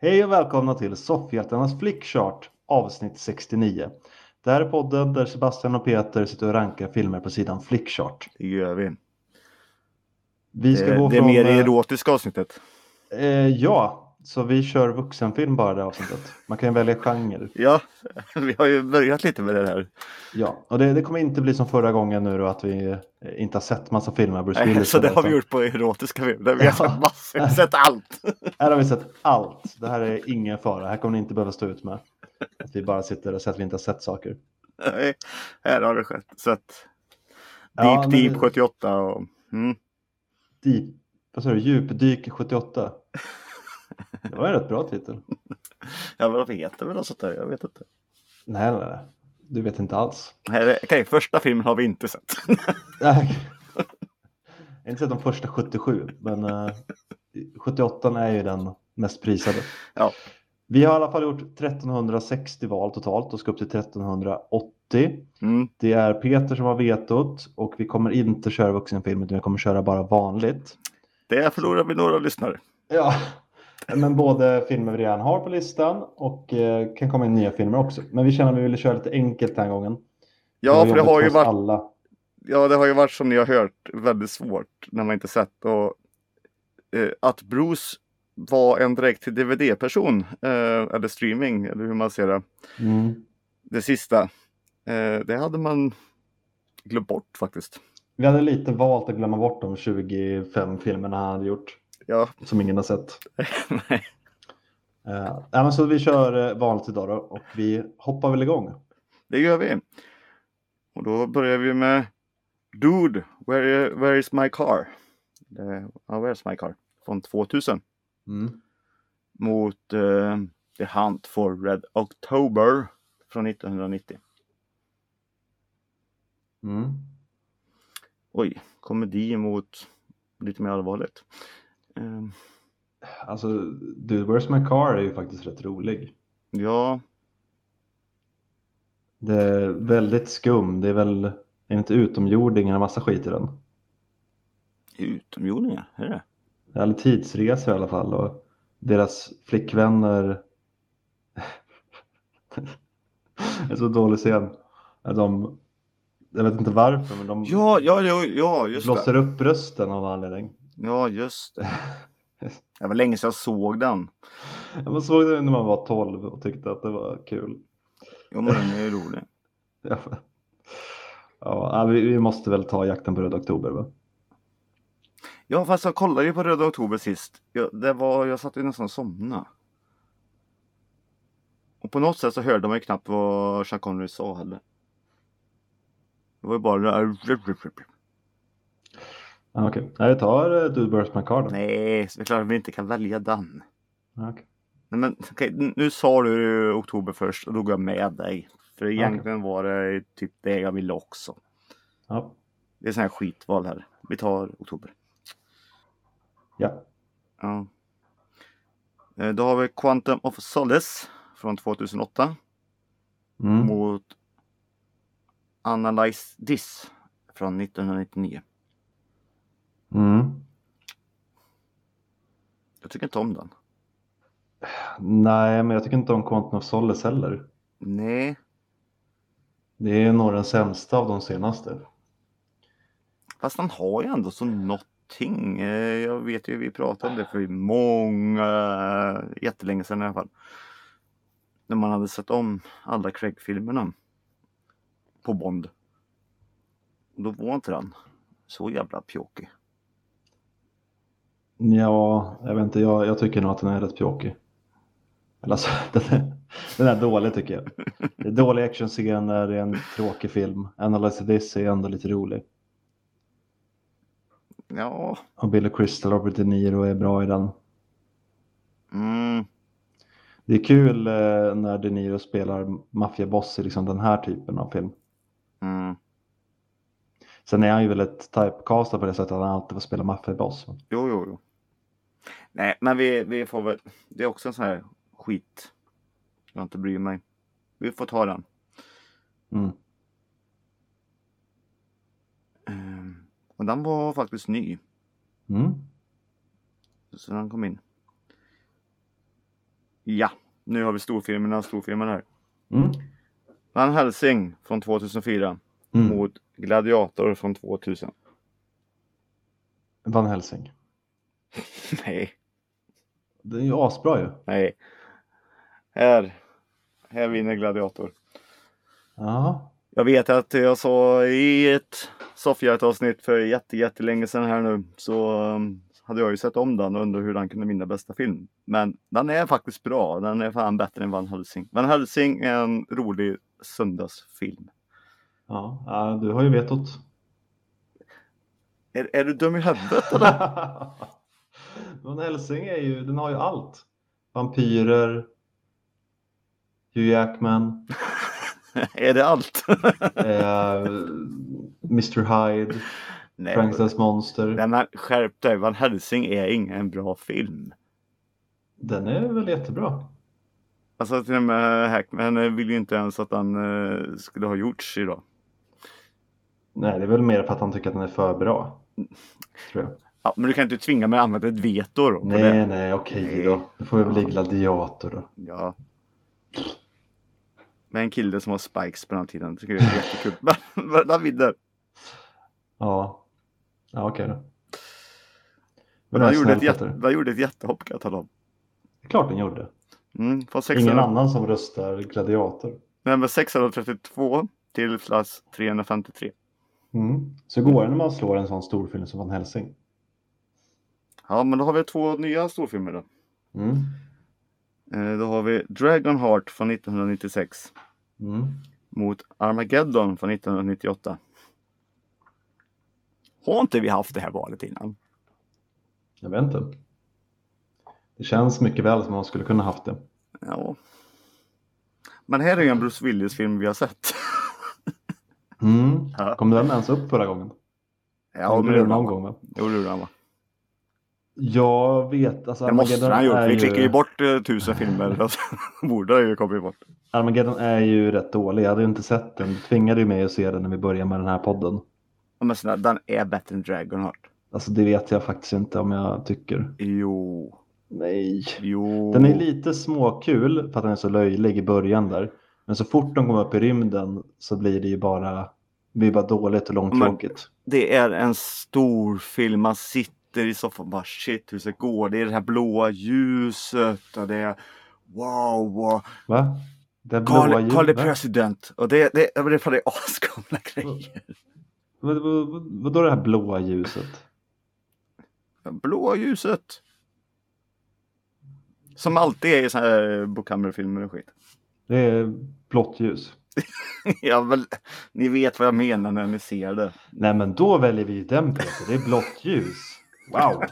Hej och välkomna till Soffhjältarnas Flickchart avsnitt 69. Det här är podden där Sebastian och Peter sitter och rankar filmer på sidan Flickchart. Det gör vi. Vi ska gå Det är från... mer erotiska avsnittet. Ja, så vi kör vuxenfilm bara det avsnittet. Man kan ju välja genre. Ja, vi har ju börjat lite med det här. Ja, och det kommer inte bli som förra gången nu då att vi inte har sett massa filmer av Bruce Willis. Så det har vi gjort på erotiska filmer. Vi har sett massor, vi har sett allt. Här har vi sett allt. Det här är ingen fara. Här kommer ni inte behöva stå ut med. Att vi bara sitter och säger att vi inte har sett saker. Nej, här har det skett. Så att Ja, Deep 78 och... Vad sa du? Djupdyk 78. Det var en rätt bra titel. Ja, vad heter väl något sånt där? Jag vet inte. Nej. Du vet inte alls. Okej, första filmen har vi inte sett. Nej. Jag har inte sett de första 77. Men 78 är ju den mest prisade. Ja. Vi har i alla fall gjort 1360 val totalt och ska upp till 1380. Det är Peter som har vetot och vi kommer inte köra vuxenfilm utan vi kommer köra bara vanligt. Det förlorar vi några lyssnare. Ja, men både filmer vi redan har på listan och kan komma in nya filmer också. Men vi känner att vi ville köra lite enkelt den här gången. Ja, för det har ju varit... Alla. Ja, det har ju varit som ni har hört väldigt svårt när man inte sett. Och att Bruce var en direkt till DVD-person eller streaming eller hur man ser det. Det sista. Det hade man glömt bort faktiskt. Vi hade lite valt att glömma bort de 25 filmerna han hade gjort. Ja. Som ingen har sett. Nej. Men så vi kör vanligt idag då, och vi hoppar väl igång. Det gör vi. Och då börjar vi med Dude, where is my car? Where's my car? Från 2000. Mot The Hunt for Red October från 1990. Oj, komedi mot lite mer allvarligt. Alltså, Dude, Where's My Car är ju faktiskt rätt rolig. Ja. Det är väldigt skum. Det är väl inte utomjordingar och massa skit i den. Utomjordingar, är det? Eller tidsresor i alla fall. Och deras flickvänner... Det är så dålig scen. Jag vet inte varför, men de just blåser upp rösten av anledning. Ja, just det. Det var länge sedan jag såg den. Man såg den när man var 12 och tyckte att det var kul. Jo, men den är ju rolig. Ja, vi måste väl ta Jakten på Röd Oktober, va? Ja, fast jag kollade ju på Röd Oktober sist. Jag satt ju nästan somna. Och på något sätt så hörde man ju knappt vad Sean Connery sa heller. Det var ju bara... Okej. Jag tar Dude, Where's My Car då. Nej, så det är klart att vi inte kan välja den. Okay. Nej, men nu sa du oktober först och då går jag med dig. För egentligen var det typ det jag ville också. Ja. Det är sån här skitval här. Vi tar oktober. Ja. Då har vi Quantum of Solace från 2008. Mot Analyze This från 1999. Jag tycker inte om den. Nej, men jag tycker inte om Quantum of Solace heller. Nej. Det är nog den sämsta av de senaste. Fast han har ju ändå så någonting. Jag vet ju, vi pratade om det för jättelänge sedan i alla fall. När man hade sett om alla Craig-filmerna på Bond. Då var inte den så jävla pjåkig. Ja, jag vet inte. Jag tycker nog att den är rätt pjåkig. Alltså, den är dålig tycker jag. Det är dåliga actionscener, det är en tråkig film. Analyze This är ändå lite rolig. Ja. Och Billy Crystal och Robert De Niro är bra i den. Det är kul när De Niro spelar maffiaboss i liksom den här typen av film. Sen är han ju väl ett typecastad på det sättet att han alltid får spela maffiaboss. Jo. Nej, men vi får väl... Det är också en sån här skit. Jag inte bryr mig. Vi får ta den. Och den var faktiskt ny. Så den kom in. Ja, nu har vi storfilmerna här. Mm. Van Helsing från 2004 mot Gladiator från 2000. Van Helsing. Nej, Det är ju asbra ju. nej. Här vinner Gladiator. Ja. Jag vet att jag sa i ett Soffhjärta-avsnitt för jättelänge sedan här nu, så hade jag ju sett om den och undrat hur den kunde vinna bästa film. Men den är faktiskt bra. Den är fan bättre än Van Helsing. Van Helsing är en rolig söndagsfilm. Ja, du har ju vetot. Är du dum i huvudet eller? Van Helsing den har ju allt. Vampyrer, Hugh Jackman, Är det allt? Mr. Hyde, Nej, Frankensteins monster. men skärp dig, Van Helsing är ingen bra film. Den är väl jättebra. Alltså till och med Hackman vill ju inte ens att den skulle ha gjorts idag. Nej, det är väl mer för att han tycker att den är för bra. Tror jag. Ja, men du kan inte tvinga mig att använda ett veto då. Nej, okej då. Då får vi bli gladiator då. Ja. Med en kille som har spikes på den tiden. Tycker jag är jättekul. Men den vinner. Ja, okej då. Men den gjorde ett jättehopp, kan jag tala om. Det är klart den gjorde. Från 600... Ingen annan som röstar gladiator. Nej, men 632 till plats 353. Så går det när man slår en sån storfilm som Van Helsing. Ja, men då har vi 2 nya storfilmer då. Då har vi Dragonheart från 1996 mot Armageddon från 1998. Har inte vi haft det här valet innan? Jag vet inte. Det känns mycket väl som man skulle kunna haft det. Ja. Men här är ju en Bruce Willis-film vi har sett. Ja. Kom den ens upp förra gången? Ja, men det någon gång va? Jo, det gjorde han va? Jag vet, alltså det måste han gjort. Vi klickar ju bort 1000 filmer. Borde ju kommit bort. Armageddon är ju rätt dålig. Jag hade ju inte sett den. Du tvingade ju mig att se den när vi började med den här podden. Ja, men sådär, den är bättre än Dragonheart. Alltså det vet jag faktiskt inte om jag tycker. Jo. Nej. Jo. Den är lite småkul för att den är så löjlig i början där. Men så fort de kommer upp i rymden så blir det ju bara dåligt och långtråkigt. Det är en stor film. Man sitter i soffan och bara shit, hur det går. Det är det här blåa ljuset och det är wow. Va? Det är blåa ljuset? Carl the President. Och det är asgamla grejer. Vadå det här blåa ljuset? Blåa ljuset. Som alltid är i såna här bokhammerfilmer och skit. Det är blått ljus. Ja, väl, ni vet vad jag menar när ni ser det. Nej, men då väljer vi den, Peter. Det är blått ljus. Wow.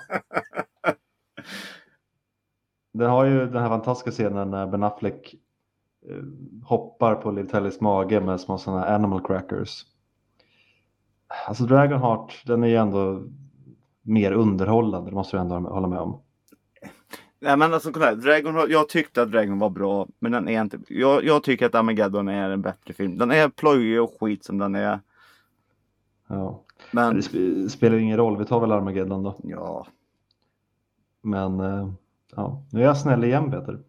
Den har ju den här fantastiska scenen när Ben Affleck hoppar på Liv Tellys mage med små sådana animal crackers. Alltså Dragonheart, den är ju ändå mer underhållande. Det måste du ändå hålla med om. Nej, men alltså kolla här, Dragonheart, jag tyckte att Dragon var bra, men den är inte. Jag tycker att Armageddon är en bättre film. Den är plöjig och skit som den är. Ja. Men det spelar ingen roll, vi tar väl Armageddon då. Ja. Men ja, nu är jag snäll igen, Peter.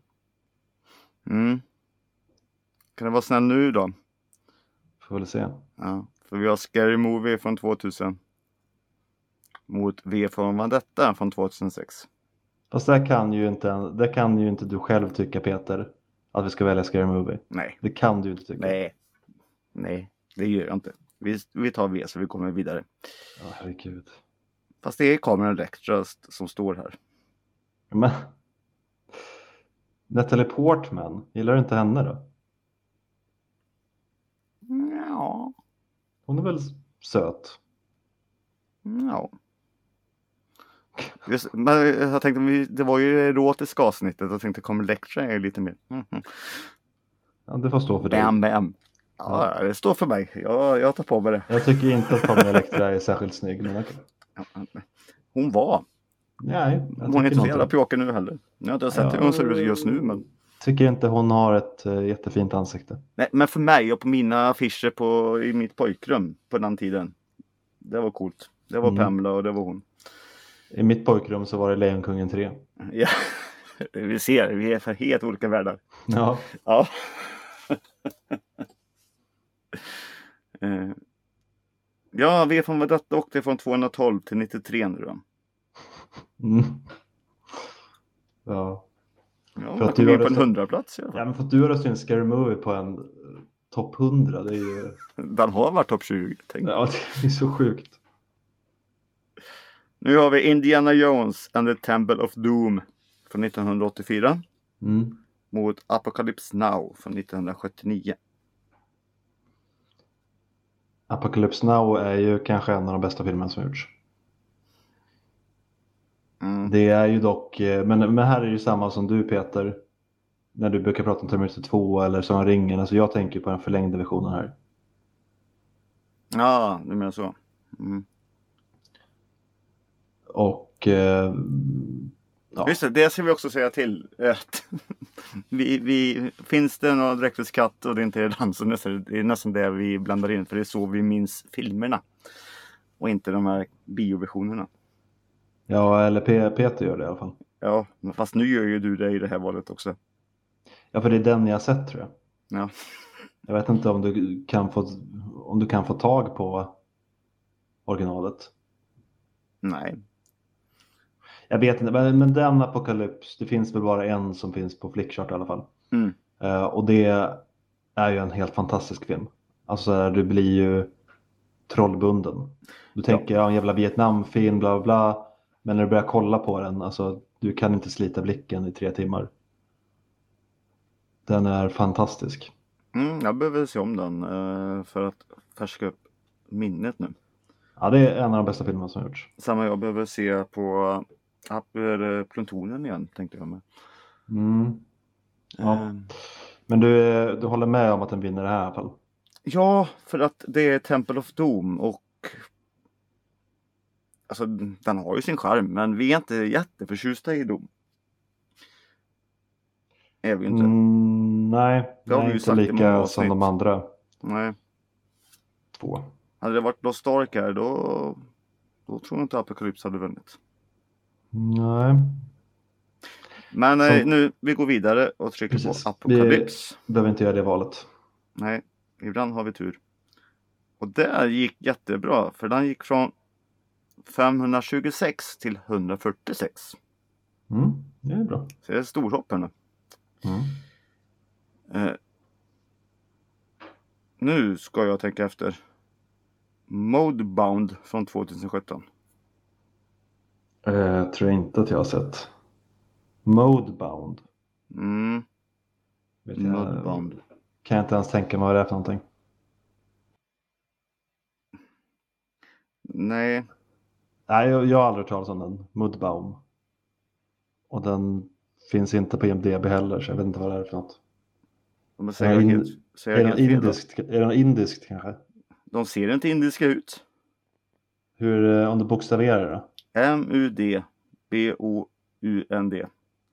Kan det vara snäll nu då? Får väl se. Ja, för vi har Scary Movie från 2000 mot V för Vendetta från 2006. Fast det kan ju inte du själv tycka, Peter, att vi ska välja Scary Movie. Nej. Det kan du inte tycka. Nej, det gör jag inte. Vi tar V så vi kommer vidare. Ja, herregud. Fast det är Cameron Extras som står här. Men Natalie Portman, gillar du inte henne då? Ja. Hon är väl söt? Ja. Men jag tänkte, det var ju erotiska avsnittet. Jag tänkte, kommer Lectra lite mer? Ja, det får stå för dig. Bam. Ja, det står för mig. Jag tar på mig det. Jag tycker inte att Pamela Electra är särskilt snygg. Men hon var. Nej, hon är inte så jävla pjåkig nu heller. Jag har inte sett hur hon ser ut just nu. Men tycker inte hon har ett jättefint ansikte. Nej, men för mig och på mina affischer i mitt pojkrum på den tiden. Det var coolt. Det var Pamela och det var hon. I mitt pojkrum så var det Lejonkungen 3. Ja. Vi ser, vi är för helt olika världar. Ja. Ja. Ja, V för Vendetta åkte från 212 till 93 nu då. Mm. Ja. Ja, För jag att kom du in har på en röstat... 100-plats i alla fall. Ja, men för att du har röstat in Scary Movie på en topp 100, det är ju... Den har varit topp 20. Tänk. Ja, det är så sjukt. Nu har vi Indiana Jones and the Temple of Doom från 1984 Mm. mot Apocalypse Now från 1979. Apocalypse Now är ju kanske en av de bästa filmerna som gjorts. Mm. Det är ju dock, men här är det ju samma som du Peter, när du brukar prata om Terminator 2 eller som Ringen, alltså jag tänker på den förlängda versionen här. Ja, du menar så. Mm. Och ja. Just det ska vi också säga till. Att finns det någon Director's Cut och det inte är den, så det är nästan det vi blandar in, för det är så vi minns filmerna och inte de här bioversionerna. Ja, eller Peter gör det i alla fall. Ja, men fast nu gör ju du det i det här valet också. Ja, för det är den jag har sett tror jag. Ja. Jag vet inte om du kan få tag på originalet. Nej. Jag vet inte, men den Apocalypse, det finns väl bara en som finns på Flickchart i alla fall. Mm. Och det är ju en helt fantastisk film. Alltså så här, du blir ju trollbunden. Du tänker, ja, en jävla Vietnamfilm, bla bla bla. Men när du börjar kolla på den, alltså du kan inte slita blicken i 3 timmar. Den är fantastisk. Jag behöver se om den för att färska upp minnet nu. Ja, det är en av de bästa filmerna som har gjorts. Samma jag behöver se på Plutonen igen, tänkte jag med. Mm. Ja. Men du håller med om att den vinner det här i alla fall? Ja, för att det är Temple of Doom och alltså den har ju sin charm, men vi är inte jätteförtjusta i Doom. Är vi inte. Nej, Det har vi ju inte sagt i många lika avsnitt. som de andra Nej. 2. Hade det varit Lost Ark här, då tror jag inte Apocalypse hade vunnit. Nej. Men nu, vi går vidare och trycker Precis. på Apocalypse. Vi behöver inte göra det valet. Nej, ibland har vi tur. Och det gick jättebra, för den gick från 526 till 146. Det är bra. Så det är storhopp här nu. Nu ska jag tänka efter. Modebound från 2017. Tror inte att jag har sett. Modebound. Modebound. Kan jag inte ens tänka mig vad det är för någonting. Nej. Nej, jag har aldrig hört talas om den. Modebound. Och den finns inte på IMDb heller, så jag vet inte vad det är för något. Är den indiskt kanske? De ser inte indiska ut. Hur, om du bokstaverar det då? M-U-D-B-O-U-N-D.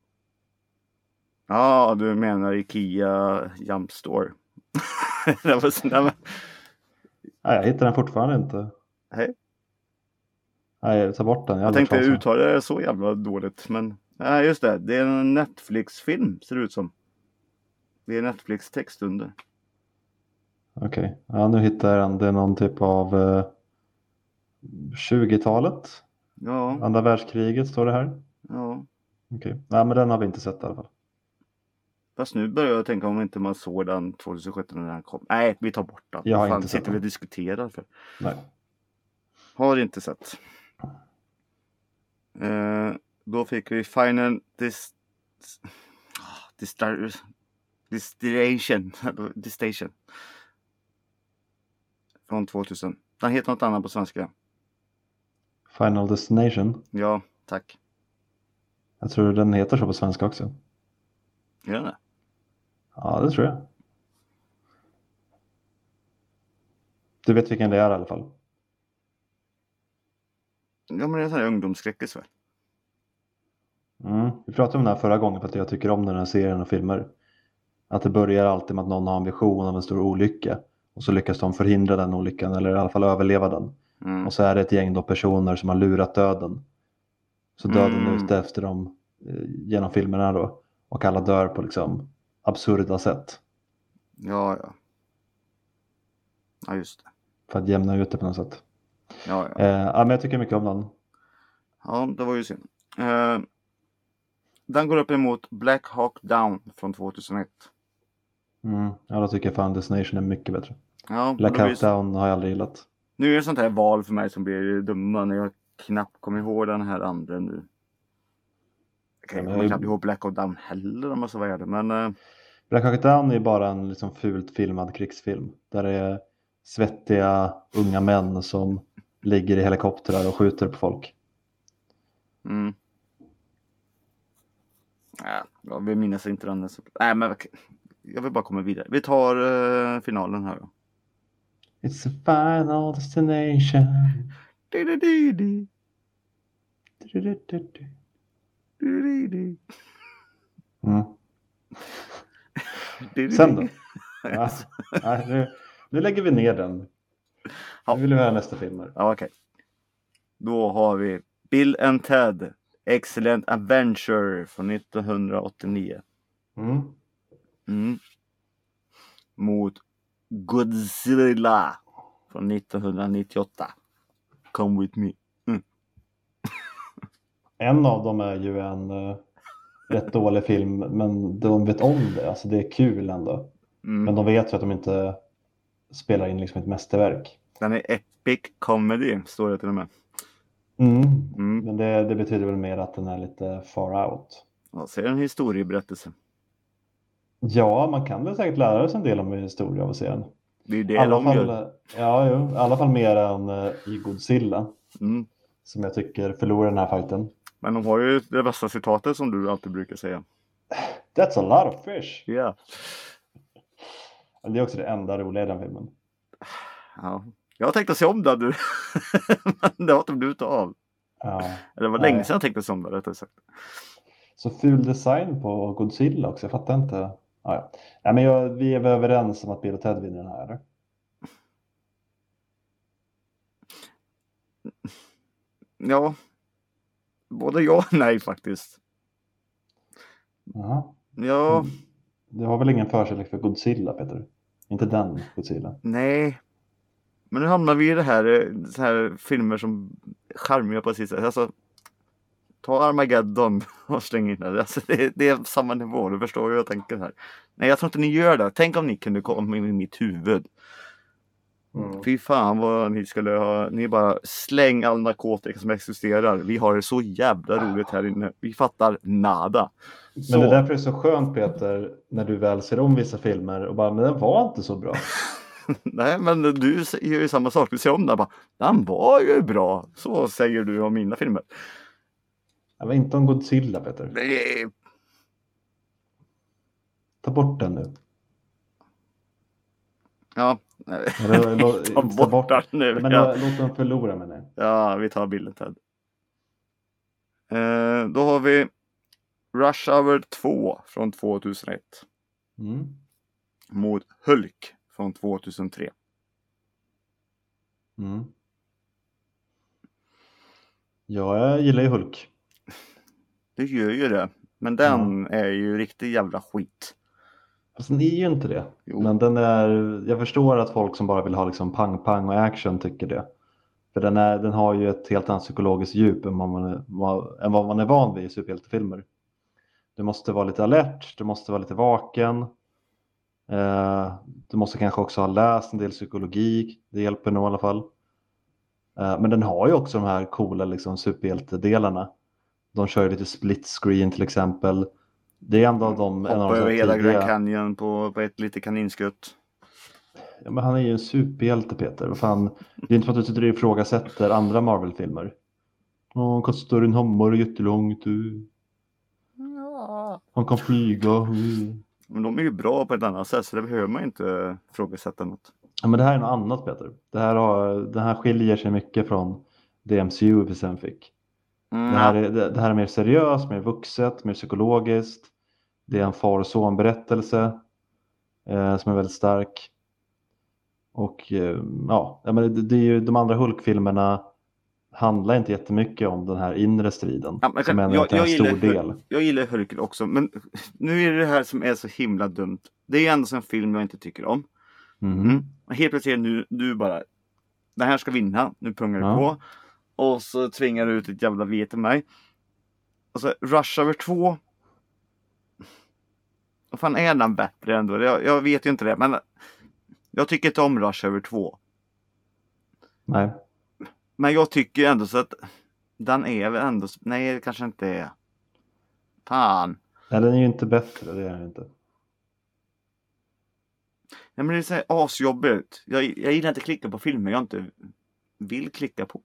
Ja, du menar Ikea Jump Store. Nej, jag hittar den fortfarande inte. Hej. Nej, ta bort den. Jag tänkte uttala det så jävla dåligt, men nej, just det. Det är en Netflix-film, ser det ut som. Det är Netflix-text under. Okej. Ja, nu hittar jag den. Det är någon typ av 20-talet. Ja. Andra världskriget står det här. Ja. Okej. Nej, men den har vi inte sett i alla fall. Fast nu börjar jag tänka om inte man såg den 2017 när den kom. Nej, vi tar bort den. Jag har Fan, inte sett sitter vi och diskuterar för. Nej. Har inte sett. Då fick vi Final Destination från 2000. Den heter något annat på svenska. Final Destination? Ja, tack. Jag tror den heter så på svenska också. Gör det? Ja, det tror jag. Du vet vilken det är i alla fall. Ja, men det är en sån här ungdomsskräckis väl? Vi pratade om den här förra gången för att jag tycker om den här serien och filmer. Att det börjar alltid med att någon har en vision av en stor olycka. Och så lyckas de förhindra den olyckan eller i alla fall överleva den. Och så är det ett gäng då personer som har lurat döden. Så döden är ute efter dem genom filmerna då. Och alla dör på liksom absurda sätt. Ja. Ja, just det. För att jämna ut det på något sätt. Ja. Men jag tycker mycket om den. Ja, det var ju synd. Den går upp emot Black Hawk Down från 2001. Ja, då tycker jag fan Destination är mycket bättre. Ja, Black Hawk Down har jag aldrig gillat. Nu är det sånt här val för mig som blir dumma när jag knappt kommer ihåg den här andra nu. Jag kommer knappt ihåg Black Hawk Down heller om jag så var det. Men Black Hawk Down är bara en liksom fult filmad krigsfilm. Där det är svettiga unga män som ligger i helikoptrar och skjuter på folk. Ja, vi minns inte den. Nej, men jag vill bara komma vidare. Vi tar finalen här då. It's a final destination. Sen då? Nu lägger vi ner den. Nu vill vi höra nästa film här. Ja, okej. Då har vi Bill and Ted Excellent Adventure från 1989. Mot Godzilla från 1998. Come with me. En av dem är ju en rätt dålig film, men de vet om det. Alltså det är kul ändå. Men de vet ju att de inte spelar in liksom ett mästerverk. Den är epic comedy, står det till och med. Men det betyder väl mer att den är lite far out. Ja, så är det en historieberättelse. Ja, man kan väl säkert lära sig en del om historia av att se den. Det är det de gör. Ja, i alla fall mer än i Godzilla. Som jag tycker förlorar den här fighten. Men de har ju det bästa citatet som du alltid brukar säga. That's a lot of fish. Ja. Yeah. Det är också det enda roliga i den filmen. Ja. Jag tänkte se om det du. Men det har inte blivit av. Ja. Det var länge sedan jag tänkte se om det, rättare sagt. Så ful design på Godzilla också. Jag fattar inte. Ja. Men vi är väl överens om att Bill och Ted vinner den här, eller? Ja. Både ja och nej faktiskt. Jaha. Ja. Du har väl ingen förkärlek för Godzilla, Peter? Inte den Godzilla. Nej. Men nu hamnar vi i det här, så här filmer som charmiga på sitt sätt. Alltså, ta Armageddon och släng in det. Alltså, det är samma nivå, du förstår hur jag tänker här. Nej, jag tror inte ni gör det. Tänk om ni kunde komma in i mitt huvud. Fy fan vad ni skulle ha. Ni bara släng all narkotika som existerar. Vi har det så jävla roligt här inne. Vi fattar nada. Men det är därför det är så skönt, Peter, när du väl ser om vissa filmer och bara, men den var inte så bra. Nej, men du gör ju samma sak. Du ser om den bara, den var ju bra. Så säger du om mina filmer. Jag var inte om Godzilla, Peter. Nej. Ta bort den nu. Ja. Ta bort den nu. Men låt den förlora med det. Ja, vi tar bilden, Ted. Då har vi Rush Hour 2 från 2001. Mot Hulk från 2003. Ja, jag gillar ju Hulk. Det gör ju det. Men den är ju riktigt jävla skit. Fast den är ju inte det. Jo. Men den är, jag förstår att folk som bara vill ha liksom pang-pang och action tycker det. För den har ju ett helt annat psykologiskt djup än vad man är van vid i superhjältefilmer. Du måste vara lite alert, du måste vara lite vaken. Du måste kanske också ha läst en del psykologi. Det hjälper nog i alla fall. Men den har ju också de här coola liksom, superhjältedelarna. De kör ju lite split screen till exempel. Det är ändå en av de över hela Grand Canyon på ett litet kaninskutt. Ja, men han är ju en superhjälte, Peter. Vad fan? Det är inte för att du sitter och ifrågasätter andra Marvel-filmer. Han kan stå i en hammare jättelångt. Han kan flyga. Men de är ju bra på ett annat sätt, så det behöver man inte ifrågasätta något. Ja, men det här är något annat, Peter. Det här skiljer sig mycket från det MCU sen fick. Det här är mer seriöst, mer vuxet, mer psykologiskt. Det är en far- och son-berättelse som är väldigt stark. Och men det är ju de andra Hulk-filmerna handlar inte jättemycket om den här inre striden. Ja, men som är en stor del. Jag gillar Hercule också, men nu är det här som är så himla dumt. Det är ändå en film jag inte tycker om. Helt plötsligt nu bara, den här ska vinna, nu pungar det på. Och så tvingar du ut ett jävla vet till mig. Och så Rush Hour 2. Vad fan är den bättre ändå? Jag vet ju inte det, men jag tycker inte om Rush Hour 2. Nej. Men jag tycker ändå så att den är väl ändå, nej det kanske inte är. Fan. Nej, den är ju inte bättre, det är den inte. Nej, men det är så här asjobbigt. Jag gillar inte att klicka på filmer jag inte vill klicka på.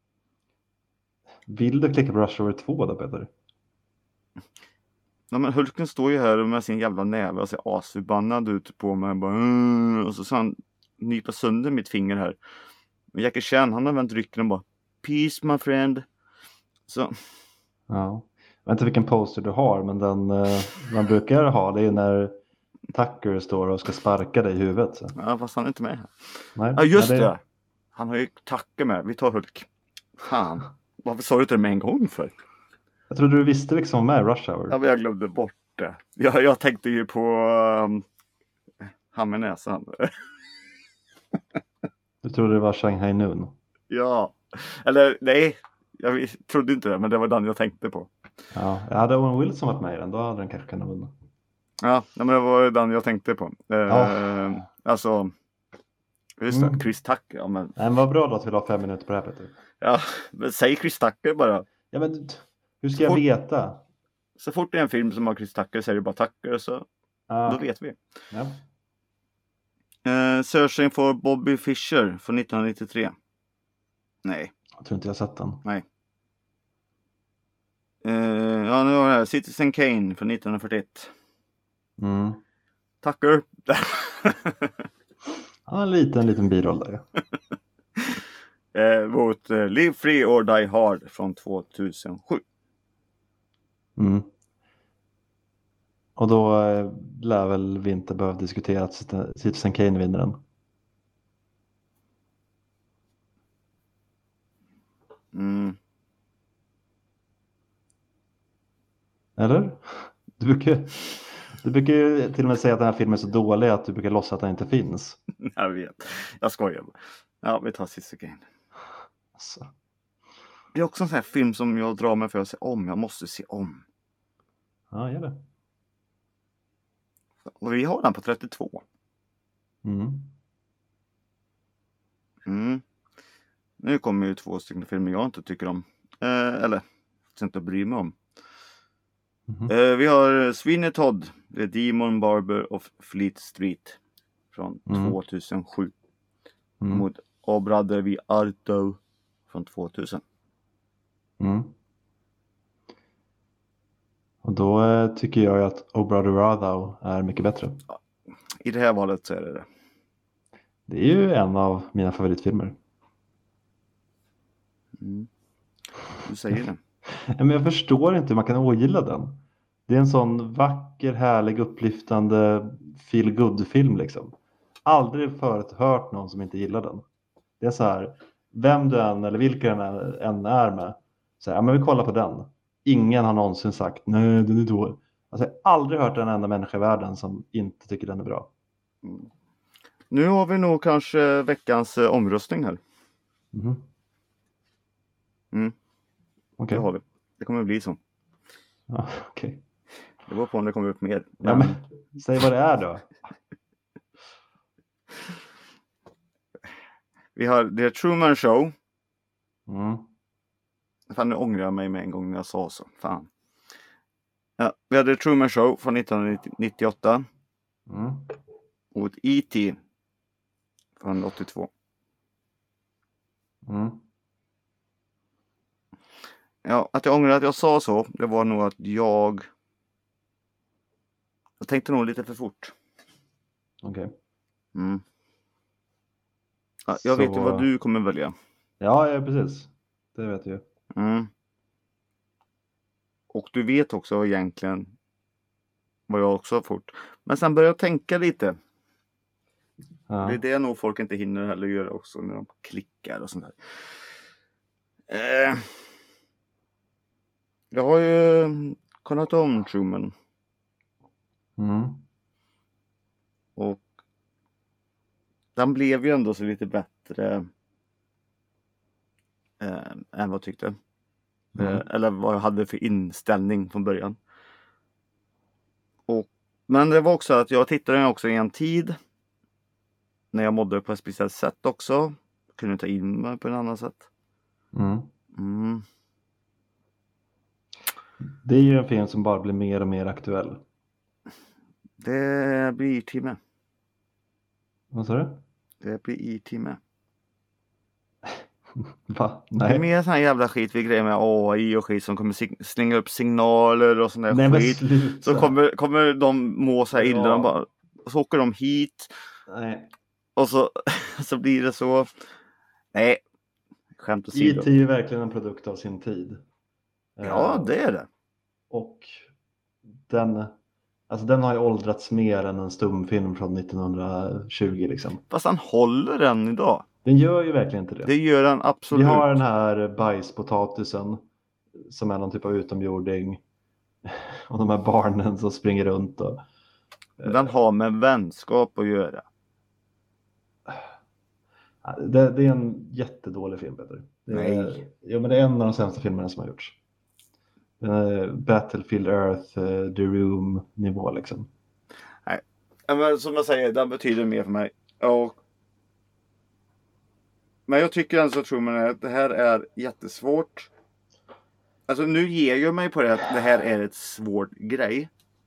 Vill du klicka på Rush Hour 2 då, Peter? Ja, men Hulken står ju här med sin jävla näve och ser asförbannad ut på mig. Och så han nyper sönder mitt finger här. Och Jackie Chan, han har vänt ryggen och bara peace my friend. Så. Ja. Jag vet inte vilken poster du har, men den man brukar ha, det är när Tucker står och ska sparka dig i huvudet. Så. Ja, fast han är inte med här. Nej, ja, just det. Han har ju Tucker med. Vi tar Hulk. Fan. Varför sa du inte det med en gång för? Jag trodde du visste vilka som var med Rush Hour. Ja, men jag glömde bort det. Jag tänkte ju på han med näsan. Du trodde det var Shanghai Noon. Ja. Eller nej. Jag trodde inte det, men det var den jag tänkte på. Ja, jag hade Owen Wilson varit med i den, då hade den kanske kunnat vinna. Ja, men det var den jag tänkte på. Alltså, just det, Chris Tucker. Ja, men... Nej, men vad bra då att vi la 5 minuter på det här, Peter. Ja, men säg Chris Tucker bara. Ja, men hur ska jag veta? Så fort det är en film som har Chris Tucker så är det bara Tucker, så då vet vi. Ja. Searching for Bobby Fischer från 1993. Nej. Jag tror inte jag har sett den. Nej. Ja, nu har jag Citizen Kane från 1941. Tucker. Ja, en liten biroll där. Mot Live Free or Die Hard från 2007. Och då lär väl vi inte behöva diskutera att Citizen Kane vinner den. Eller? Du brukar ju till och med säga att den här filmen är så dålig att du brukar låtsas att den inte finns. Jag vet. Jag skojar. Ja, vi tar Citizen Kane. Alltså. Det är också en sån här film som jag drar mig för att se om. Jag måste se om. Ja, gör det. Och vi har den på 32. Nu kommer ju 2 stycken filmer jag inte tycker om. Eller, inte bryr mig om. Vi har Sweeney Todd, The Demon Barber of Fleet Street från 2007. Mot O Brother Vi Arto från 2000. Och då tycker jag att O Brother Arthur är mycket bättre. I det här valet så är det. Det är ju en av mina favoritfilmer. Du säger det. Men jag förstår inte hur man kan ogilla den. Det är en sån vacker, härlig, upplyftande feel-good-film liksom. Aldrig förut hört någon som inte gillar den. Det är så här, vem du än eller vilka den än är med. Så här, ja, men vi kollar på den. Ingen har någonsin sagt, nej den är dålig. Alltså, jag har aldrig hört en enda människa i världen som inte tycker den är bra. Nu har vi nog kanske veckans omröstning här. Okay. Det har vi. Det kommer bli så. Ja, okay. Det var på om det kommer upp mer. Ja, men, säg vad det är då. Vi har The Truman Show. Fan, nu ångrar jag mig med en gång när jag sa så. Fan. Ja, vi hade The Truman Show från 1998. Och E.T. från 82. Ja, att jag ångrar att jag sa så, det var nog att jag tänkte nog lite för fort. Okej. Ja, jag vet ju vad du kommer välja. Ja, precis. Det vet jag. Och du vet också egentligen vad jag också har fort. Men sen börjar jag tänka lite. Det är det nog folk inte hinner heller göra också när de klickar och sånt där. Jag har ju kollat om Truman. Mm. Och den blev ju ändå så lite bättre än vad jag tyckte. Eller vad jag hade för inställning från början. Men det var också att jag tittade den också i en tid när jag mådde på ett speciellt sätt också. Jag kunde ta in mig på en annan sätt. Det är ju en film som bara blir mer och mer aktuell. Det blir E.T. med. Vad sa du? Det blir E.T. med. Va? Det är Nej. mer sån här jävla skit vi grejer med AI och skit som kommer slänga upp signaler och sån där Nej, men skit. sluta. Så kommer de må så här illa. Ja. Bara, och så åker de hit. Nej. Och så blir det så. Nej. Skämt åsido. E.T. är ju verkligen en produkt av sin tid. Ja, det är det. Och den har ju åldrats mer än en stumfilm från 1920 liksom. Fast han håller den idag. Den gör ju verkligen inte det. Det gör den absolut. Vi har den här bajspotatisen som är någon typ av utomjording. Och de här barnen som springer runt. Och, den har med vänskap att göra. det är en jättedålig film, Peter. Nej. Ja, men det är en av de sämsta filmerna som har gjorts. Battlefield Earth, The Room nivå liksom. Nej, men som jag säger, den betyder mer för mig. Men jag tycker alltså att Truman, det här är jättesvårt. Alltså nu ger jag mig på det att det här är ett svårt grej.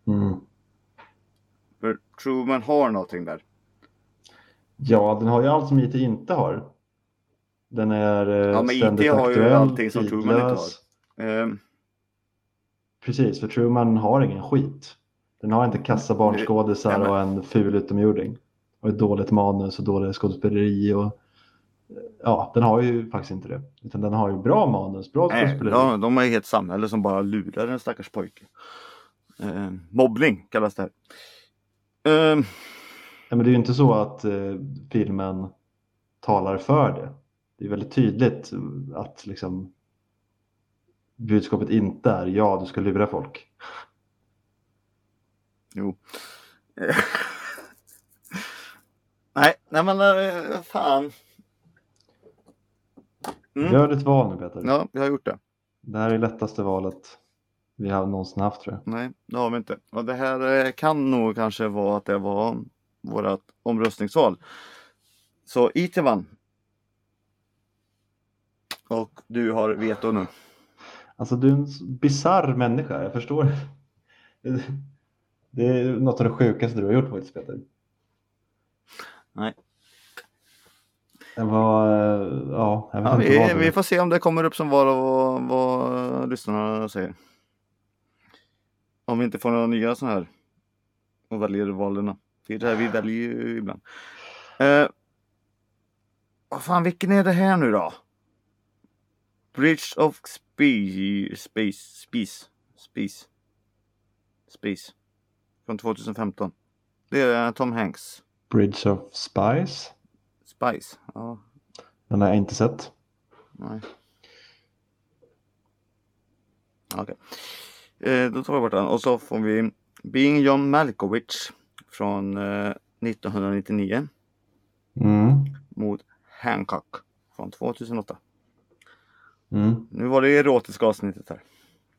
För Truman har någonting där. Ja, den har ju allt som IT inte har. Den är men ständigt IT har aktuell, ju allting som Truman inte har. Precis, för Truman har ingen skit. Den har inte kassa barnskådisar och en ful utomjording. Och ett dåligt manus och dåligt skådespeleri. Och, ja, den har ju faktiskt inte det. Utan den har ju bra manus, bra skådespeleri. Ja, de är ett samhälle som bara lurar en stackars pojke. Mobbning kallas det här. Ja, men det är ju inte så att filmen talar för det. Det är väldigt tydligt att liksom budskapet inte är ja, du ska lura folk. Jo. Nej men fan. Gör ditt val nu, Peter. Ja, vi har gjort det. Det här är det lättaste valet vi har någonsin haft, tror jag. Nej, det har vi inte. Och det här kan nog kanske vara att det var vårat omröstningsval. Så IT vann. Och du har veto nu. Alltså du är en bizarr människa, jag förstår. Det är något av det sjukaste du har gjort faktiskt, Peter. Nej. Jag vet vi får se om det kommer upp som vad lyssnarna säger. Om vi inte får några nya sådana här och väljer valen. Det är vi väljer ju ibland. Vad fan, vilken är det här nu då? Bridge of Space från 2015. Det är Tom Hanks. Bridge of Spies. Spice, ja. Den har jag inte sett. Nej. Okej. Då tar vi bort den. Och så får vi Being John Malkovich från 1999. Mot Hancock från 2008. Nu var det erotiska avsnittet här.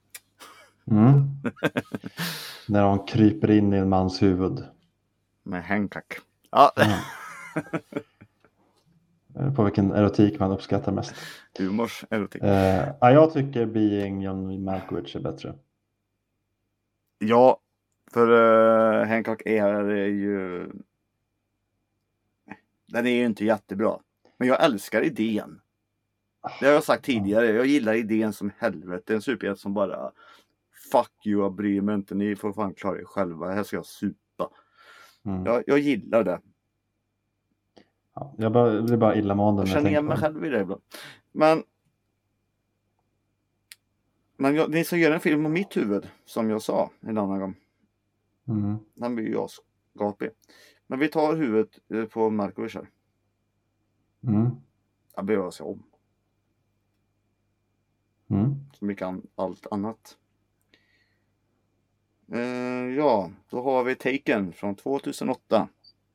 När de kryper in i en mans huvud. Med Hancock. Ja. På vilken erotik man uppskattar mest. Humors erotik. Jag tycker Being John Malkovich är bättre. Ja, för Hancock är ju... Den är ju inte jättebra. Men jag älskar idén. Det har jag sagt tidigare. Jag gillar idén som helvete. En superhjälte som bara... Fuck you, jag bryr mig inte. Ni får fan klara er själva. Här ska jag supa. Jag gillar det. Ja, jag blir bara illamående. Jag känner igen mig själv i det ibland. Men ni ska göra en film om mitt huvud. Som jag sa en annan gång. Den blir ju asgapig. Men vi tar huvudet på Malkovich här. Jag behöver se om. Så mycket allt annat. Ja, då har vi Taken från 2008.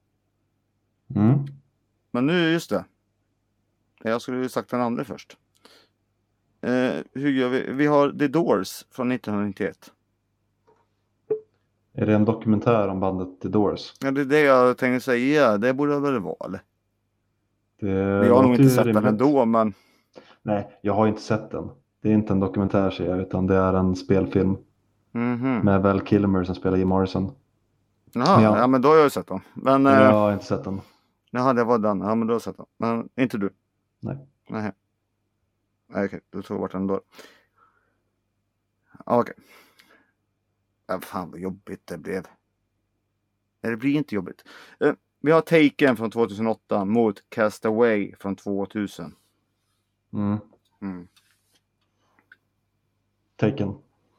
Men nu, just det. Jag skulle ju sagt den andra först. Hur gör vi? Vi har The Doors från 1991. Är det en dokumentär om bandet The Doors? Ja, det är det jag tänkte säga. Det borde väl vara, eller? Det Jag har nog inte låter sett rimligt. den ändå, men... Nej, jag har inte sett den. Det är inte en dokumentärserie utan det är en spelfilm. Med Val Kilmer som spelar Jim Morrison. Jaha, ja, men då har jag ju sett den. Men, jag har inte sett den. Jaha, det var den. Ja, men då har jag sett den. Men inte du? Nej. Nej, okej, då tror jag vart den då. Okej. Fan vad jobbigt det blev. Nej, det blir inte jobbigt. Vi har Taken från 2008 mot Castaway från 2000. Taken.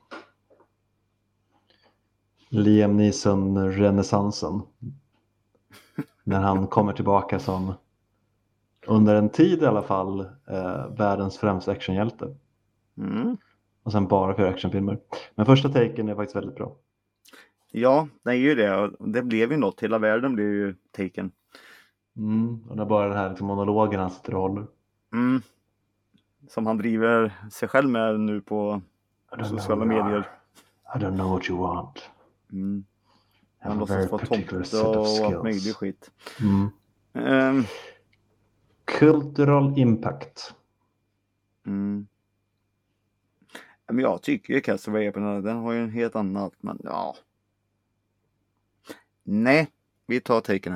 Liam Neeson-renässansen. När han kommer tillbaka som, under en tid i alla fall, världens främsta actionhjälte. Och sen bara för actionfilmer. Men första Taken är faktiskt väldigt bra. Ja, det är ju det. Det blev ju något. Hela världen blev ju Taken. Och det är bara den här liksom monologen han sitter och håller. Som han driver sig själv med nu på sociala medier. I don't know what you want. Han låtsas vara tomte och allt möjligt skit. Cultural impact. Men jag tycker ju Castaway den har ju en helt annat. Men ja. Nej, vi tar Taken här.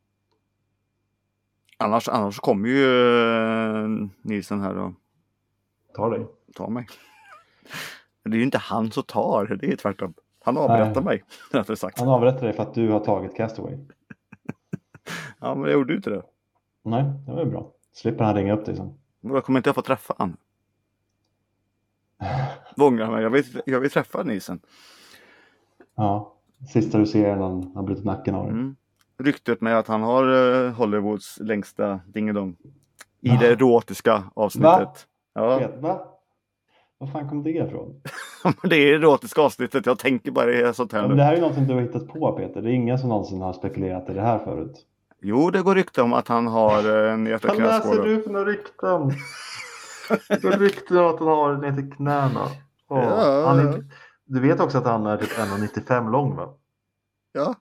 Annars kommer ju Nilsson här och tar mig. Det är ju inte han som tar, det är tvärtom. Han avrättar mig, rättare sagt. Han avrättar dig för att du har tagit Castaway. Ja, men jag gjorde inte det. Nej, det var ju bra. Slipper han ringa upp dig sen. Jag kommer inte att få träffa han. Vångar mig, jag vill träffa Nilsson. Ja, sista du ser när han har brutit nacken av dig. Ryktet med att han har Hollywoods längsta dingedong. I det erotiska avsnittet. Va? Vad fan kom det ifrån? Det är det erotiska avsnittet. Jag tänker bara i sånt här nu. Det här är ju något som du har hittat på, Peter. Det är ingen som någonsin har spekulerat i det här förut. Jo, det går rykte om att han har en hjärta-knäskåla. Vad läser du för några rykten? Det går rykten om att han har en i knäna. Du vet också att han är typ 1,95 lång, va? Ja.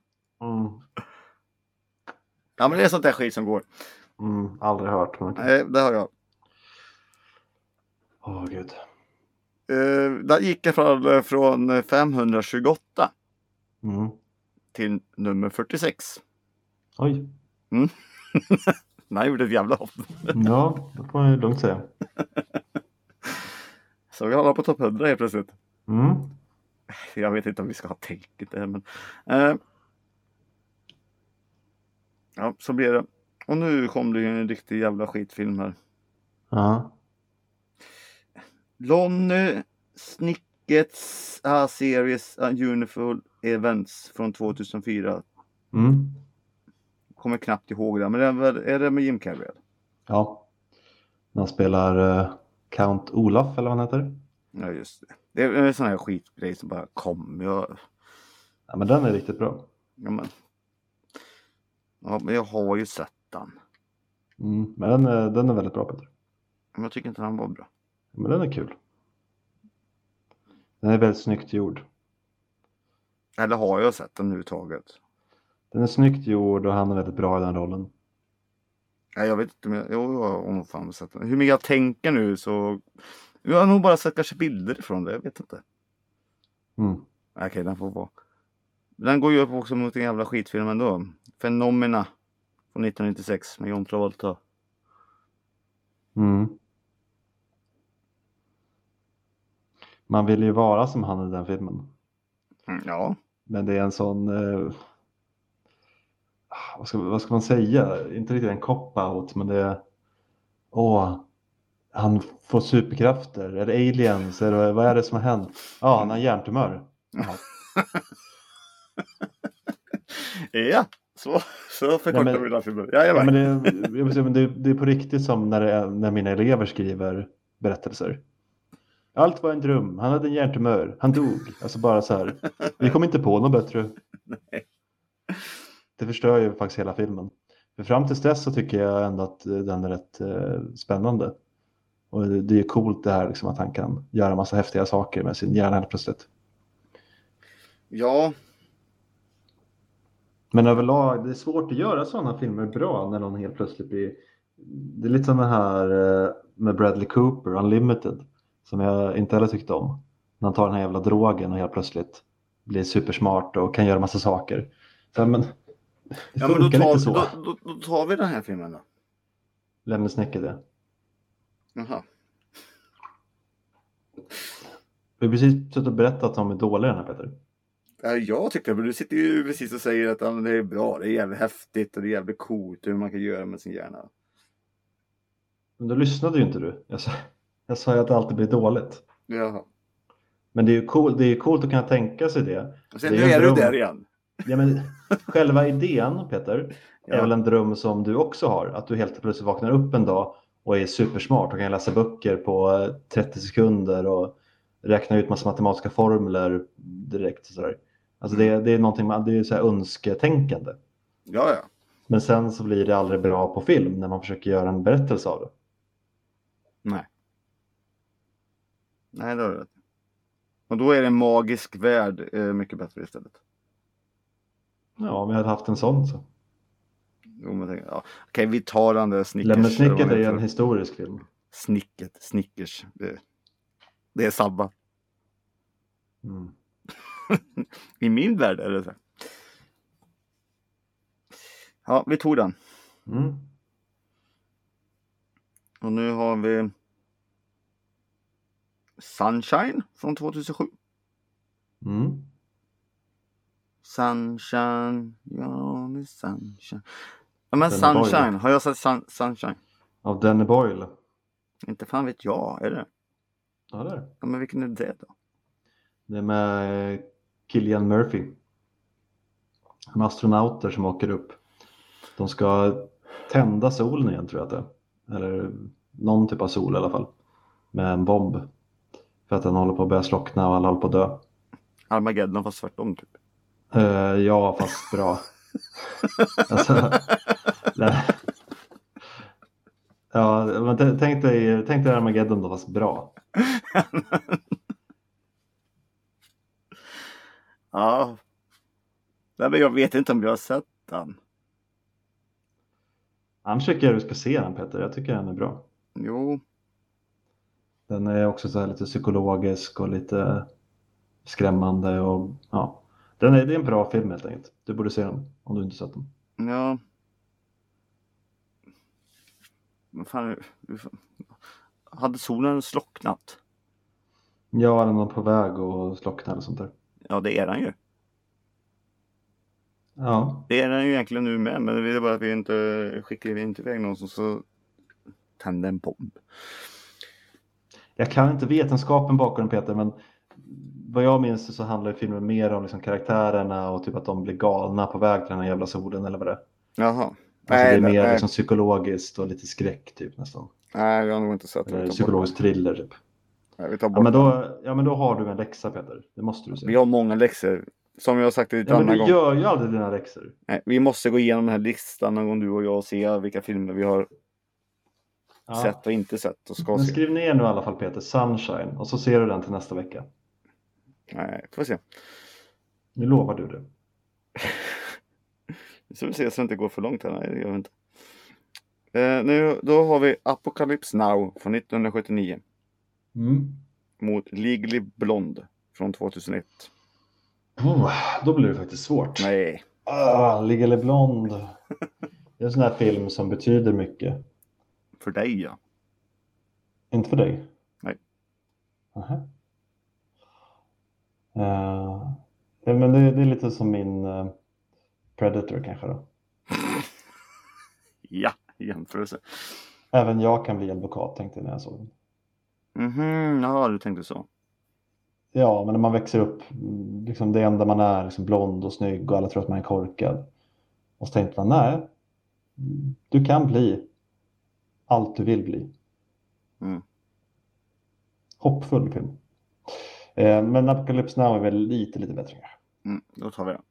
Ja, men det är sånt där skit som går. Aldrig hört. Nej, det har jag. Gud. Där gick jag från 528 till nummer 46. Oj. Nej, det är ett jävla hopp. Ja, det får jag lugnt säga. Så vi håller på topp 100 helt plötsligt. Jag vet inte om vi ska ha tänkt det, men... ja, så blir det. Och nu kom det ju en riktig jävla skitfilm här. Ja. Lonnie Snickets series Universal Events från 2004. Kommer knappt ihåg det, men är det med Jim Carrey? Ja. Han spelar Count Olaf, eller vad han heter. Ja, just det. Det är en sån här skitgrej som bara kom. Ja, men den är riktigt bra. Ja, men jag har ju sett den. Men den är väldigt bra, Peter. Men jag tycker inte den var bra. Men den är kul. Den är väldigt snyggt gjord. Eller har jag sett den överhuvudtaget? Den är snyggt gjord och han är väldigt bra i den rollen. Nej, jag vet inte. Men jag har nog fan sett den. Hur mycket jag tänker nu så... Jag har nog bara sett kanske bilder från det. Jag vet inte. Okej, den får vara. Den går ju upp också mot en jävla skitfilm ändå. Phenomena från 1996 med John Travolta. Man vill ju vara som han i den filmen. Ja. Men det är en sån... vad ska man säga? Inte riktigt en cop-out, men det är... han får superkrafter. Är det aliens? Vad är det som har hänt? Han har hjärntumör. Ja, så förkortar vi den filmen. Men det är på riktigt som när mina elever skriver berättelser. Allt var en dröm. Han hade en hjärntumör. Han dog. Alltså bara så här. Vi kom inte på något bättre. Nej. Det förstör ju faktiskt hela filmen. För fram tills dess så tycker jag ändå att den är rätt spännande. Och det är ju coolt det här liksom, att han kan göra massa häftiga saker med sin hjärna helt plötsligt. Ja, Men överlag, det är svårt att göra sådana filmer bra när någon helt plötsligt blir... Det är lite som det här med Bradley Cooper, Unlimited, som jag inte heller tyckte om. När han tar den här jävla drogen och helt plötsligt blir supersmart och kan göra massa saker. Så, men det ja men funkar inte så. då tar vi den här filmen då. Lämna snäcket det. Jaha. Vi har precis suttit och berättat att de är dåliga den här, Peter. Ja, jag tycker det. Men du sitter ju precis och säger att det är bra, det är jävligt häftigt och det är jävligt coolt hur man kan göra med sin hjärna. Men då lyssnade ju inte du. Jag sa ju att det alltid blir dåligt. Jaha. Men det är ju coolt att kunna tänka sig det. Och sen Det nu en är du dröm. där igen. Ja, men själva idén, Peter, är Ja. väl en dröm som du också har. Att du helt plötsligt vaknar upp en dag och är supersmart och kan läsa böcker på 30 sekunder och räkna ut massa matematiska formler direkt. Så där. Alltså det är någonting, det är så här önsketänkande. Ja. Men sen så blir det aldrig bra på film när man försöker göra en berättelse av det. Nej, det har du rätt. Och då är det en magisk värld mycket bättre istället. Ja, om vi hade haft en sån så. Jo, men tänker, ja. Okej, vi tar den där Snickers. Lämnesnicket är ju en historisk film. Snickers. Det är sabba. Mm. I min värld är det så. Ja, vi tog den. Mm. Och nu har vi Sunshine från 2007. Mm. Sunshine, ja, det är sunshine. Ja, men Danny Sunshine, Boyle. har jag sett Sunshine? Av Danny Boyle. Inte fan vet jag, är det? Ja, det är. Ja, men vilken är det då? Det är med Cillian Murphy. Med astronauter som åker upp. De ska tända solen igen, tror jag att det är. Eller någon typ av sol i alla fall. Med en bomb. För att den håller på att börja slockna och alla håller på att dö. Armageddon fast tvärtom typ. Ja, fast bra. Alltså, nej. Ja, men tänk dig Armageddon då, fast bra. Ja. Nej, men jag vet inte om jag har sett den. Annars tycker jag du ska se den, Peter. Jag tycker den är bra. Jo. Den är också så här lite psykologisk och lite skrämmande. Och, ja. Det är en bra film helt enkelt. Du borde se den om du inte sett den. Ja. Men fan, hade solen slocknat? Ja, den var på väg att slockna eller sånt där. Ja, det är den ju. Ja, Det är den ju egentligen nu med. Men det är bara att vi inte skickar inte iväg någon som så tände en bomb. jag kan inte vetenskapen bakom den, Peter, men vad jag minns så handlar filmen mer om liksom karaktärerna och typ att de blir galna på väg till den här jävla solen eller vad det är. Jaha. Alltså det är mer liksom psykologiskt och lite skräck typ nästan. Nej, jag har nog inte sett Eller det. psykologisk thriller typ. Nej, vi tar Ja bort men då har du en läxa, Peter. Det måste du se. Vi har många läxor. Som jag har sagt ett Ja, men annan du gång. gör ju aldrig dina läxor. Nej, vi måste gå igenom den här listan någon gång du och jag och se vilka filmer vi har sett och inte sett. Och ska Men se. skriv ner nu i alla fall, Peter, Sunshine. Och så ser du den till nästa vecka. Nej, får vi se. Nu lovar du det. Så vi ser så det inte går för långt här. Nej, det gör vi inte. Då har vi Apocalypse Now från 1979. Mot Legally Blonde från 2001. Då blir det faktiskt svårt. Nej. Legally Blonde. Det är en sån här film som betyder mycket. För dig, ja. Inte för dig? Nej. Aha. Ja, men det är lite som min Predator kanske då. Ja, jämförelse. Även jag kan bli advokat, tänkte jag när jag såg den. Ja, du tänkte så. Ja, men när man växer upp, liksom det enda man är liksom blond och snygg och alla tror att man är korkad. Och så tänkte man, nej, du kan bli allt du vill bli. hoppfull film. Men Apocalypse Now är väl lite bättre. Då tar vi den.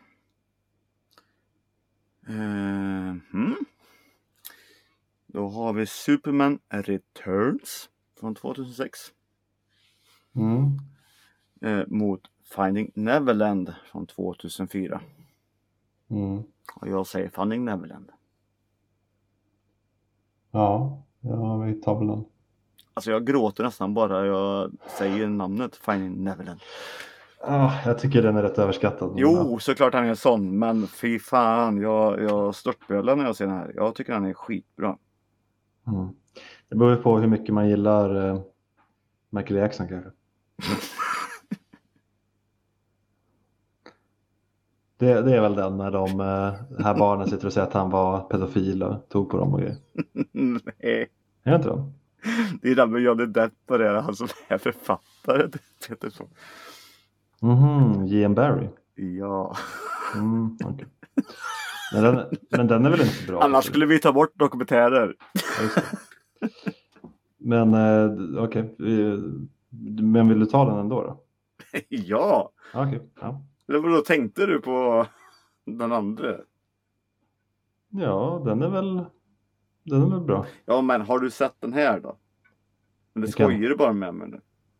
Då har vi Superman Returns från 2006. Mot Finding Neverland från 2004. Och jag säger Finding Neverland. Ja, vi tar väl den. Alltså jag gråter nästan bara jag säger namnet Finding Neverland. Jag tycker den är rätt överskattad. Jo, såklart han är en sån. Men fy fan, jag störtbölar när jag ser den här. Jag tycker han är skitbra. Det beror på hur mycket man gillar Michael Jackson kanske. Det är väl den när de här barnen sitter och säger att han var pedofil och tog på dem och grejer. Nej. Är det inte det? Det är den med Johnny Depp och det är han som är författare. Det så. Ian Barry. Ja. Okay. Men den är väl inte bra? Annars skulle vi ta bort dokumentärer. Men okej. Men vill du ta den ändå då? Ja. Okej. Ja. Eller vad då tänkte du på den andra? Ja, den är väl bra. Ja, men har du sett den här då? Men det skojar du bara med mig nu.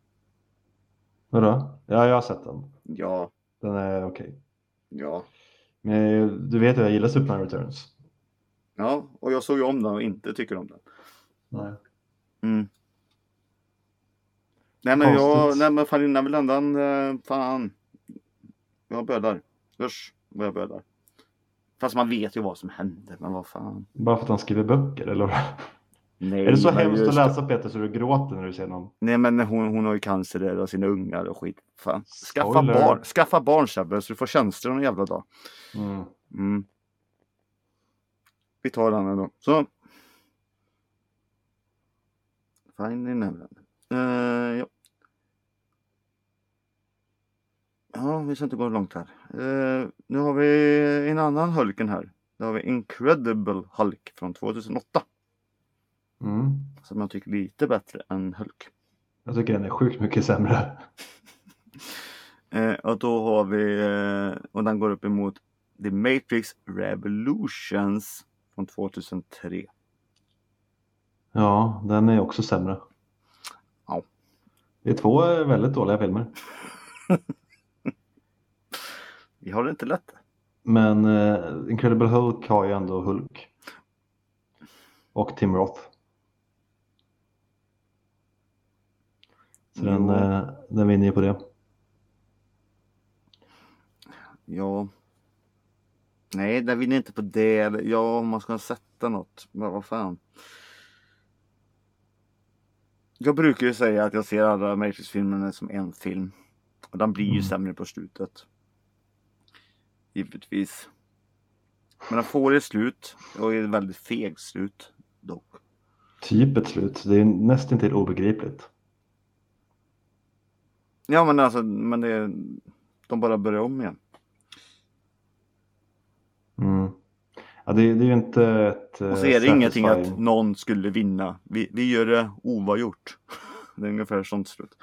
Vadå? Ja, jag har sett den. Ja. Den är okej. Ja. Men du vet att jag gillar Superman Returns. Ja, och jag såg ju om den och inte tycker om den. Nej. Nej men fan innan vi landar, fan. Jag bödar. Usch, vad jag bödar. Fast man vet ju vad som händer, men vad fan. Bara för att han skriver böcker, eller? Nej, är det så hemskt att läsa, Peter, så du gråter när du ser någon? Nej, men hon har ju cancer och sina ungar och skit. Fan. Skaffa barn, Sebbe, så du får tjänster en jävla dag. Vi tar den ändå. Så. Finding Neverland. Ja. Ja, vi ska inte gå långt här. Nu har vi en annan Hulken här. Då har vi Incredible Hulk från 2008. Som jag tycker är lite bättre än Hulk. Jag tycker den är sjukt mycket sämre. Och då har vi, och den går upp emot The Matrix Revolutions från 2003. Ja, den är också sämre. Ja. Det är två väldigt dåliga filmer. Vi har det inte lätt. Men Incredible Hulk har ju ändå Hulk. Och Tim Roth. Så den vinner ju på det. Ja. Nej, den vinner inte på det. Ja, om man ska sätta något. Men vad fan. Jag brukar ju säga att jag ser alla Matrix-filmerna som en film. Och den blir ju sämre på slutet. Givetvis. Men den får ett slut. Och ett väldigt feg slut. Dock. Typ ett slut. Det är nästan till obegripligt. Ja, men alltså. De bara börjar om igen. Ja, det är ju inte ett... Och så är det ingenting att någon skulle vinna. Vi gör det oavgjort. Det är ungefär sånt slut.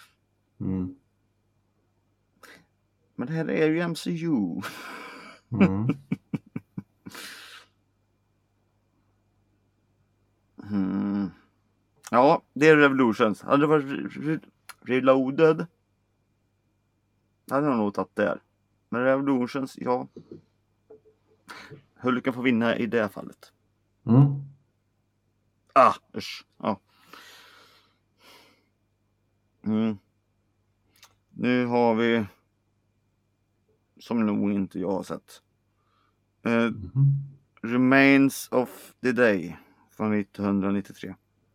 Men det här är ju MCU. Ja, det är Revolutions. Hade det varit Reloaded hade jag nog tagit där. Men Revolutions, ja. Hulken får vinna i det fallet. Usch. Ja. Nu har vi, som nog inte jag har sett, Remains of the Day från 1993.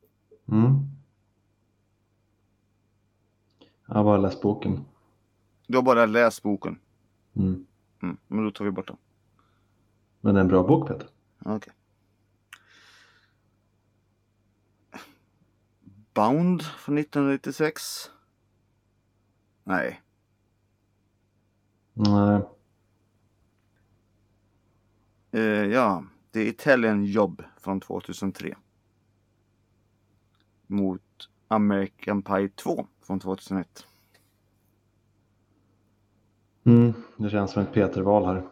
Jag har bara läst boken. Du har bara läst boken? Men då tar vi bort den. Men det är en bra bok, Peter. Okej. Bound från 1996. Nej. Ja, The Italian Job från 2003. Mot American Pie 2 från 2001. Det känns som ett Peter-val här.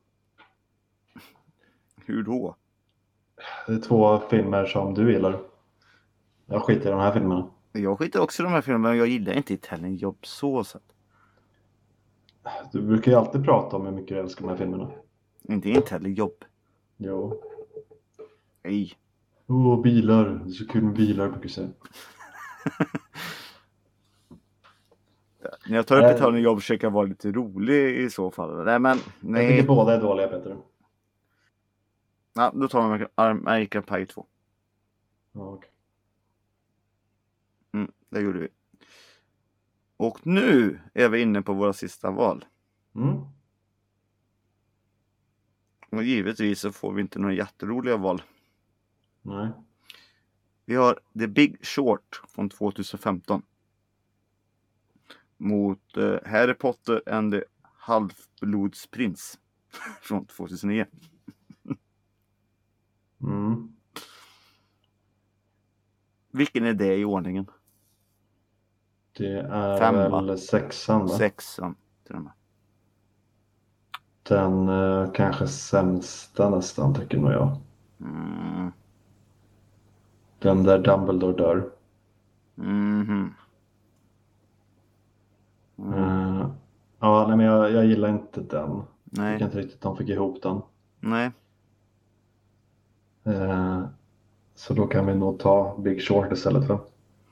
Hur då? Det är 2 filmer som du gillar. Jag skiter i de här filmerna. Jag skiter också i de här filmerna, men jag gillar inte Italian Job så sett. Du brukar ju alltid prata om hur mycket du älskar de här filmerna. Inte Italian Job. Jo. Nej. Bilar. Det är så kul med bilar, brukar jag säga. När jag tar upp Italian Job försöker jag vara lite rolig i så fall. Nej, men nej. Jag tycker båda är dåliga, Peter. Ja, då tar vi American Pie 2. Ja, okej. Det gjorde vi. Och nu är vi inne på våra sista val. Och givetvis så får vi inte några jätteroliga val. Nej. Vi har The Big Short från 2015. Mot Harry Potter and the Halvblodsprins från 2009. Vilken är det i ordningen? Det är 5, väl 6:an, va? 6:an till och med. Den kanske sämsta nästan, tycker nog jag. Den där Dumbledore dör. Ja, nej, men jag gillar inte den. Nej. Jag kan inte riktigt de fick ihop den. Nej. Så då kan vi nog ta Big Short istället, va?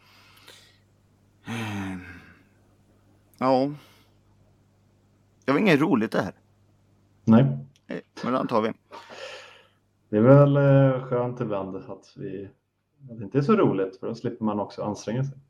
Ja. Det var inget roligt det här. Nej. Men den tar vi. Det är väl skönt ibland att det inte är så roligt, för då slipper man också anstränga sig.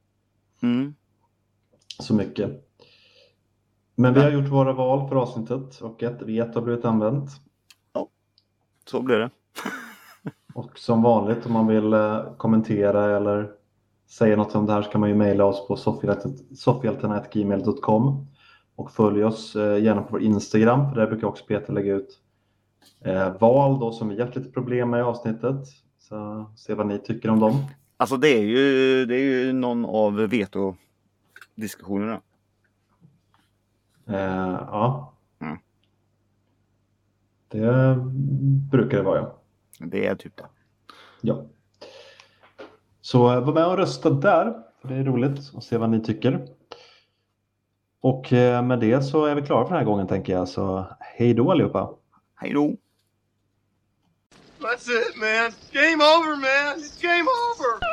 Så mycket. Men vi har gjort våra val för avsnittet och ett vet har blivit använt. Ja, så blir det. Och som vanligt, om man vill kommentera eller säga något om det här, så kan man ju mejla oss på soffhjältarna@gmail.com och följ oss gärna på vår Instagram, för där brukar också Peter lägga ut val då som vi haft lite problem med i avsnittet. Så se vad ni tycker om dem. Alltså det är ju någon av veto-diskussionerna. Ja. Det brukar det vara, ja. Det är typ det. Ja. Så var med och rösta där. Det är roligt att se vad ni tycker. Och med det så är vi klara för den här gången, tänker jag. Så hej då allihopa. Hej då. That's it, man. Game over, man. It's game over.